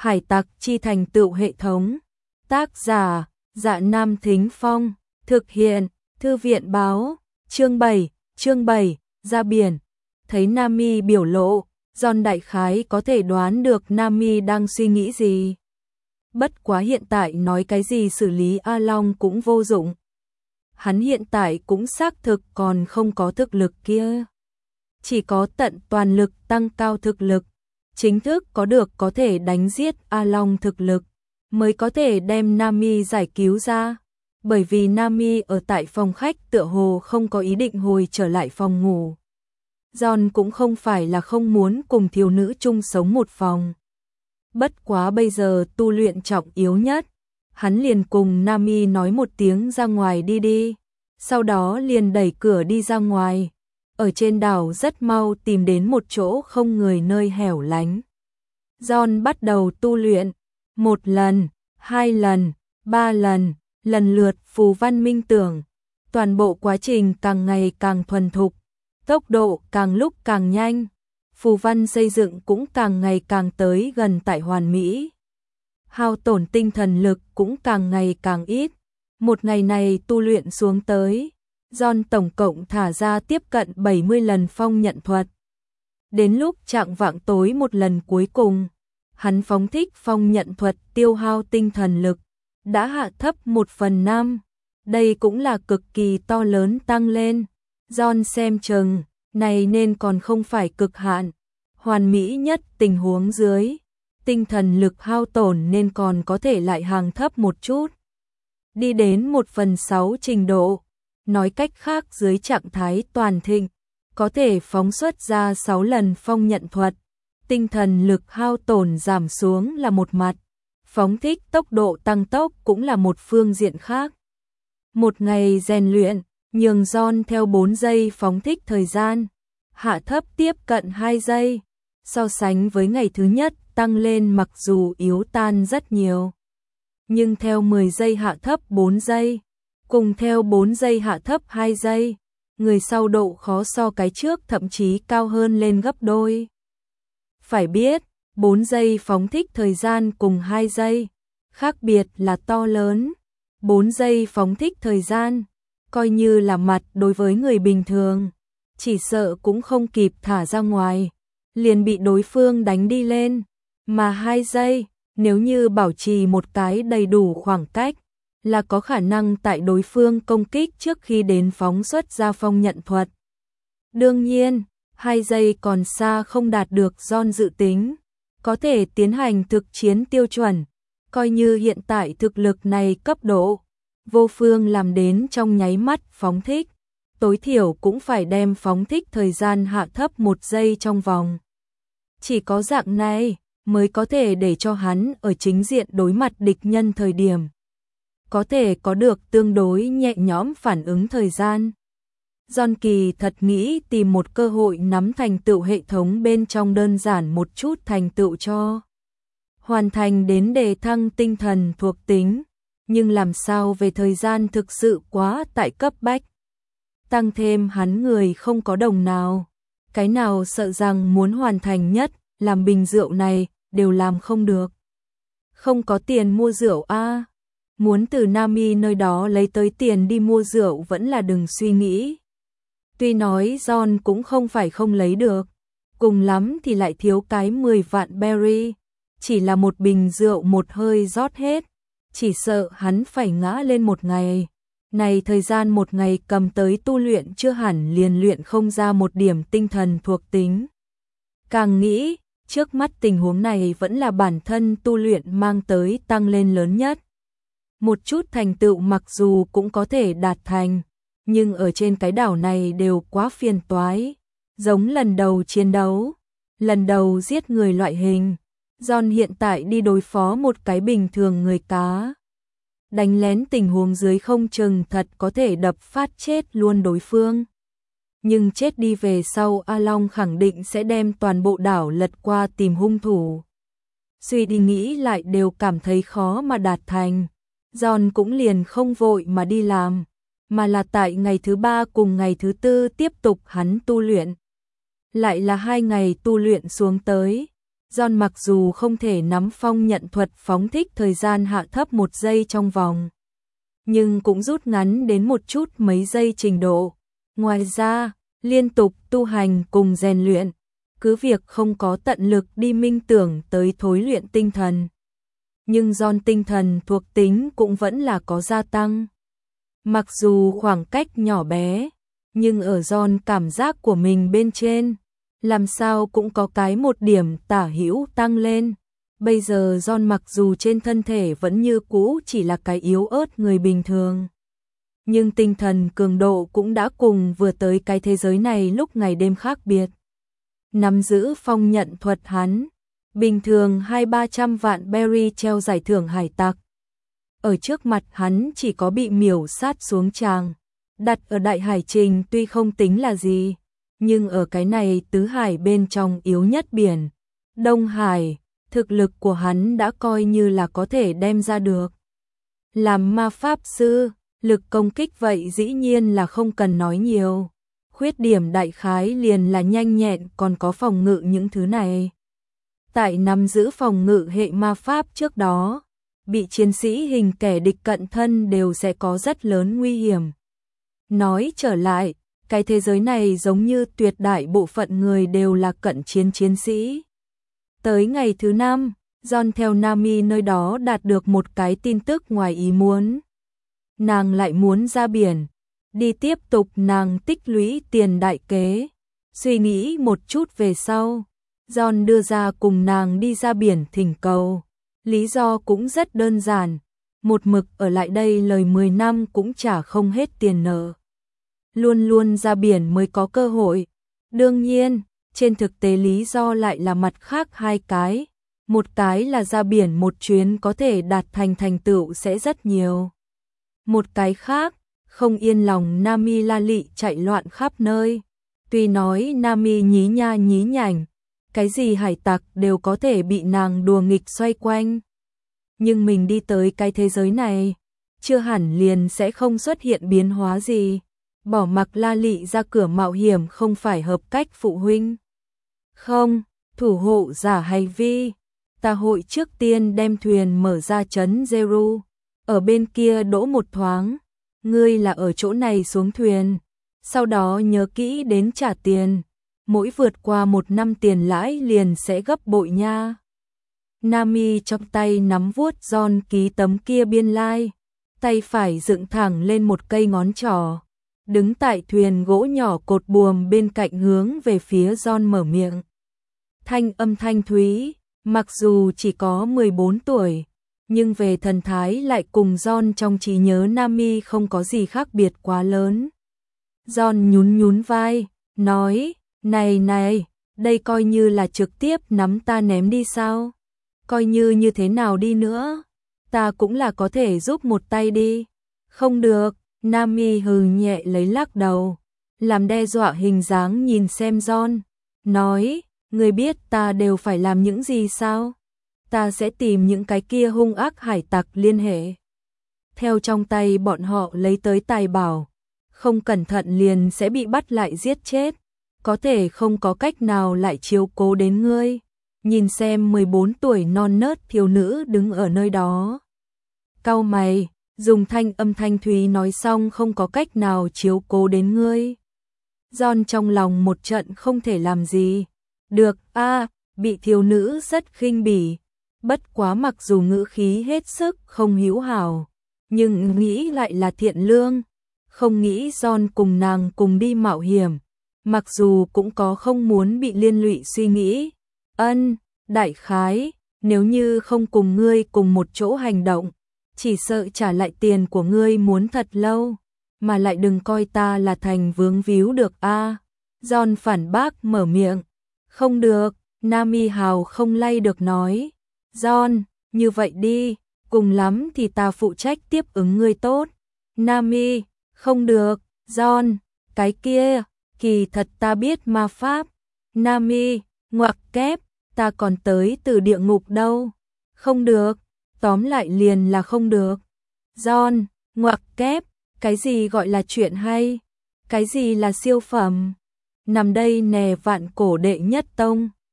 Hải tặc chi thành tựu hệ thống. Tác giả, Dạ Nam Thính Phong. Thực hiện, Thư viện báo. Chương 7, ra biển. Thấy Nami biểu lộ, John đại khái có thể đoán được Nami đang suy nghĩ gì. Bất quá hiện tại nói cái gì xử lý A Long cũng vô dụng. Hắn hiện tại cũng xác thực còn không có thực lực kia. Chỉ có tận toàn lực tăng cao thực lực, chính thức có được có thể đánh giết A Long thực lực, mới có thể đem Nami giải cứu ra. Bởi vì Nami ở tại phòng khách tựa hồ không có ý định hồi trở lại phòng ngủ. John cũng không phải là không muốn cùng thiếu nữ chung sống một phòng. Bất quá bây giờ tu luyện trọng yếu nhất. Hắn liền cùng Nami nói một tiếng ra ngoài đi. Sau đó liền đẩy cửa đi ra ngoài. Ở trên đảo rất mau tìm đến một chỗ không người nơi hẻo lánh. John bắt đầu tu luyện. 1 lần, 2 lần, 3 lần, lần lượt phù văn minh tưởng. Toàn bộ quá trình càng ngày càng thuần thục, tốc độ càng lúc càng nhanh. Phù văn xây dựng cũng càng ngày càng tới gần tại hoàn mỹ. Hao tổn tinh thần lực cũng càng ngày càng ít. Một ngày này tu luyện xuống tới, John tổng cộng thả ra tiếp cận 70 lần phong nhận thuật. Đến lúc chạng vạng tối một lần cuối cùng, hắn phóng thích phong nhận thuật tiêu hao tinh thần lực, đã hạ thấp 1/5. Đây cũng là cực kỳ to lớn tăng lên. John xem chừng, này nên còn không phải cực hạn. Hoàn mỹ nhất tình huống dưới, tinh thần lực hao tổn nên còn có thể lại hàng thấp một chút. Đi đến 1/6 trình độ. Nói cách khác dưới trạng thái toàn thịnh, có thể phóng xuất ra 6 lần phong nhận thuật. Tinh thần lực hao tổn giảm xuống là một mặt. Phóng thích tốc độ tăng tốc cũng là một phương diện khác. Một ngày rèn luyện, nhường John theo 4 giây phóng thích thời gian, hạ thấp tiếp cận 2 giây. So sánh với ngày thứ nhất tăng lên mặc dù yếu tan rất nhiều. Nhưng theo 10 giây hạ thấp 4 giây, cùng theo 4 giây hạ thấp 2 giây, người sau độ khó so cái trước thậm chí cao hơn lên gấp đôi. Phải biết, 4 giây phóng thích thời gian cùng 2 giây, khác biệt là to lớn. 4 giây phóng thích thời gian, coi như là mặt đối với người bình thường, chỉ sợ cũng không kịp thả ra ngoài, liền bị đối phương đánh đi lên. Mà 2 giây, nếu như bảo trì một cái đầy đủ khoảng cách, là có khả năng tại đối phương công kích trước khi đến phóng xuất ra phong nhận thuật. Đương nhiên, 2 giây còn xa không đạt được John dự tính, có thể tiến hành thực chiến tiêu chuẩn, coi như hiện tại thực lực này cấp độ, vô phương làm đến trong nháy mắt phóng thích, tối thiểu cũng phải đem phóng thích thời gian hạ thấp 1 giây trong vòng. Chỉ có dạng này mới có thể để cho hắn ở chính diện đối mặt địch nhân thời điểm, có thể có được tương đối nhẹ nhõm phản ứng thời gian. John kỳ thật nghĩ tìm một cơ hội nắm thành tựu hệ thống bên trong đơn giản một chút thành tựu cho. Hoàn thành đến đề thăng tinh thần thuộc tính, nhưng làm sao về thời gian thực sự quá tại cấp bách. Tăng thêm hắn người không có đồng nào, cái nào sợ rằng muốn hoàn thành nhất, làm bình rượu này, đều làm không được. Không có tiền mua rượu a, muốn từ Nami nơi đó lấy tới tiền đi mua rượu vẫn là đừng suy nghĩ. Tuy nói John cũng không phải không lấy được, cùng lắm thì lại thiếu cái 10 vạn berry, chỉ là một bình rượu một hơi rót hết, chỉ sợ hắn phải ngã lên một ngày. Này thời gian một ngày cầm tới tu luyện chưa hẳn liền luyện không ra một điểm tinh thần thuộc tính. Càng nghĩ, trước mắt tình huống này vẫn là bản thân tu luyện mang tới tăng lên lớn nhất. Một chút thành tựu mặc dù cũng có thể đạt thành, nhưng ở trên cái đảo này đều quá phiền toái. Giống lần đầu chiến đấu, lần đầu giết người loại hình, John hiện tại đi đối phó một cái bình thường người cá. Đánh lén tình huống dưới không chừng thật có thể đập phát chết luôn đối phương. Nhưng chết đi về sau A Long khẳng định sẽ đem toàn bộ đảo lật qua tìm hung thủ. Suy đi nghĩ lại đều cảm thấy khó mà đạt thành. John cũng liền không vội mà đi làm, mà là tại ngày thứ 3 cùng ngày thứ 4 tiếp tục hắn tu luyện. Lại là 2 ngày tu luyện xuống tới, John mặc dù không thể nắm phong nhận thuật phóng thích thời gian hạ thấp 1 giây trong vòng, nhưng cũng rút ngắn đến một chút mấy giây trình độ. Ngoài ra, liên tục tu hành cùng rèn luyện, cứ việc không có tận lực đi minh tưởng tới thối luyện tinh thần, nhưng John tinh thần thuộc tính cũng vẫn là có gia tăng. Mặc dù khoảng cách nhỏ bé, nhưng ở John cảm giác của mình bên trên, làm sao cũng có cái một điểm tả hữu tăng lên. Bây giờ John mặc dù trên thân thể vẫn như cũ chỉ là cái yếu ớt người bình thường, nhưng tinh thần cường độ cũng đã cùng vừa tới cái thế giới này lúc ngày đêm khác biệt. Nắm giữ phong nhận thuật hắn, bình thường 200-300 vạn berry treo giải thưởng hải tặc. Ở trước mặt hắn chỉ có bị miểu sát xuống tràng. Đặt ở đại hải trình tuy không tính là gì, nhưng ở cái này tứ hải bên trong yếu nhất biển, Đông Hải, thực lực của hắn đã coi như là có thể đem ra được. Làm ma pháp sư, lực công kích vậy dĩ nhiên là không cần nói nhiều. Khuyết điểm đại khái liền là nhanh nhẹn còn có phòng ngự những thứ này. Tại nắm giữ phòng ngự hệ ma pháp trước đó, bị chiến sĩ hình kẻ địch cận thân đều sẽ có rất lớn nguy hiểm. Nói trở lại, cái thế giới này giống như tuyệt đại bộ phận người đều là cận chiến chiến sĩ. Tới ngày thứ 5, John theo Nami nơi đó đạt được một cái tin tức ngoài ý muốn. Nàng lại muốn ra biển, đi tiếp tục nàng tích lũy tiền đại kế. Suy nghĩ một chút về sau, John đưa ra cùng nàng đi ra biển thỉnh cầu. Lý do cũng rất đơn giản, một mực ở lại đây lời 10 năm cũng trả không hết tiền nợ. Luôn luôn ra biển mới có cơ hội. Đương nhiên, trên thực tế lý do lại là mặt khác hai cái. Một cái là ra biển một chuyến có thể đạt thành tựu sẽ rất nhiều. Một cái khác, không yên lòng Nami la lị chạy loạn khắp nơi. Tuy nói Nami nhí nha nhí nhảnh, cái gì hải tặc đều có thể bị nàng đùa nghịch xoay quanh. Nhưng mình đi tới cái thế giới này, chưa hẳn liền sẽ không xuất hiện biến hóa gì. Bỏ mặc la lị ra cửa mạo hiểm không phải hợp cách phụ huynh. Không, thủ hộ giả hay vi. Ta hội trước tiên đem thuyền mở ra trấn Zeru. Ở bên kia đỗ một thoáng. Ngươi là ở chỗ này xuống thuyền. Sau đó nhớ kỹ đến trả tiền. Mỗi vượt qua 1 năm tiền lãi liền sẽ gấp bội nha. Nami trong tay nắm vuốt John ký tấm kia biên lai. Tay phải dựng thẳng lên một cây ngón trỏ. Đứng tại thuyền gỗ nhỏ cột buồm bên cạnh hướng về phía John mở miệng. Thanh âm thanh thúy, mặc dù chỉ có 14 tuổi, nhưng về thần thái lại cùng John trong trí nhớ Nami không có gì khác biệt quá lớn. John nhún nhún vai, nói, này, đây coi như là trực tiếp nắm ta ném đi sao? Coi như như thế nào đi nữa, ta cũng là có thể giúp một tay đi. Không được. Nami hừ nhẹ lấy lắc đầu, làm đe dọa hình dáng nhìn xem John, nói, ngươi biết ta đều phải làm những gì sao? Ta sẽ tìm những cái kia hung ác hải tặc liên hệ. Theo trong tay bọn họ lấy tới tài bảo, không cẩn thận liền sẽ bị bắt lại giết chết, có thể không có cách nào lại chiếu cố đến ngươi. Nhìn xem 14 tuổi non nớt thiếu nữ đứng ở nơi đó. Cau mày. Dùng thanh âm thanh thúy nói xong không có cách nào chiếu cố đến ngươi. John trong lòng một trận không thể làm gì. Được bị thiếu nữ rất khinh bỉ. Bất quá mặc dù ngữ khí hết sức không hữu hảo, nhưng nghĩ lại là thiện lương. Không nghĩ John cùng nàng cùng đi mạo hiểm. Mặc dù cũng có không muốn bị liên lụy suy nghĩ. Đại khái, nếu như không cùng ngươi cùng một chỗ hành động, chỉ sợ trả lại tiền của ngươi muốn thật lâu, mà lại đừng coi ta là thành vướng víu được a. John phản bác mở miệng. Không được, Nami hào không lay được nói. John, như vậy đi, cùng lắm thì ta phụ trách tiếp ứng ngươi tốt. Nami, không được, John, cái kia, kỳ thật ta biết ma pháp. Nami, ngoặc kép, ta còn tới từ địa ngục đâu. Không được. Tóm lại liền là không được. John, ngoặc kép, cái gì gọi là chuyện hay? Cái gì là siêu phẩm? Nằm đây nè vạn cổ đệ nhất tông.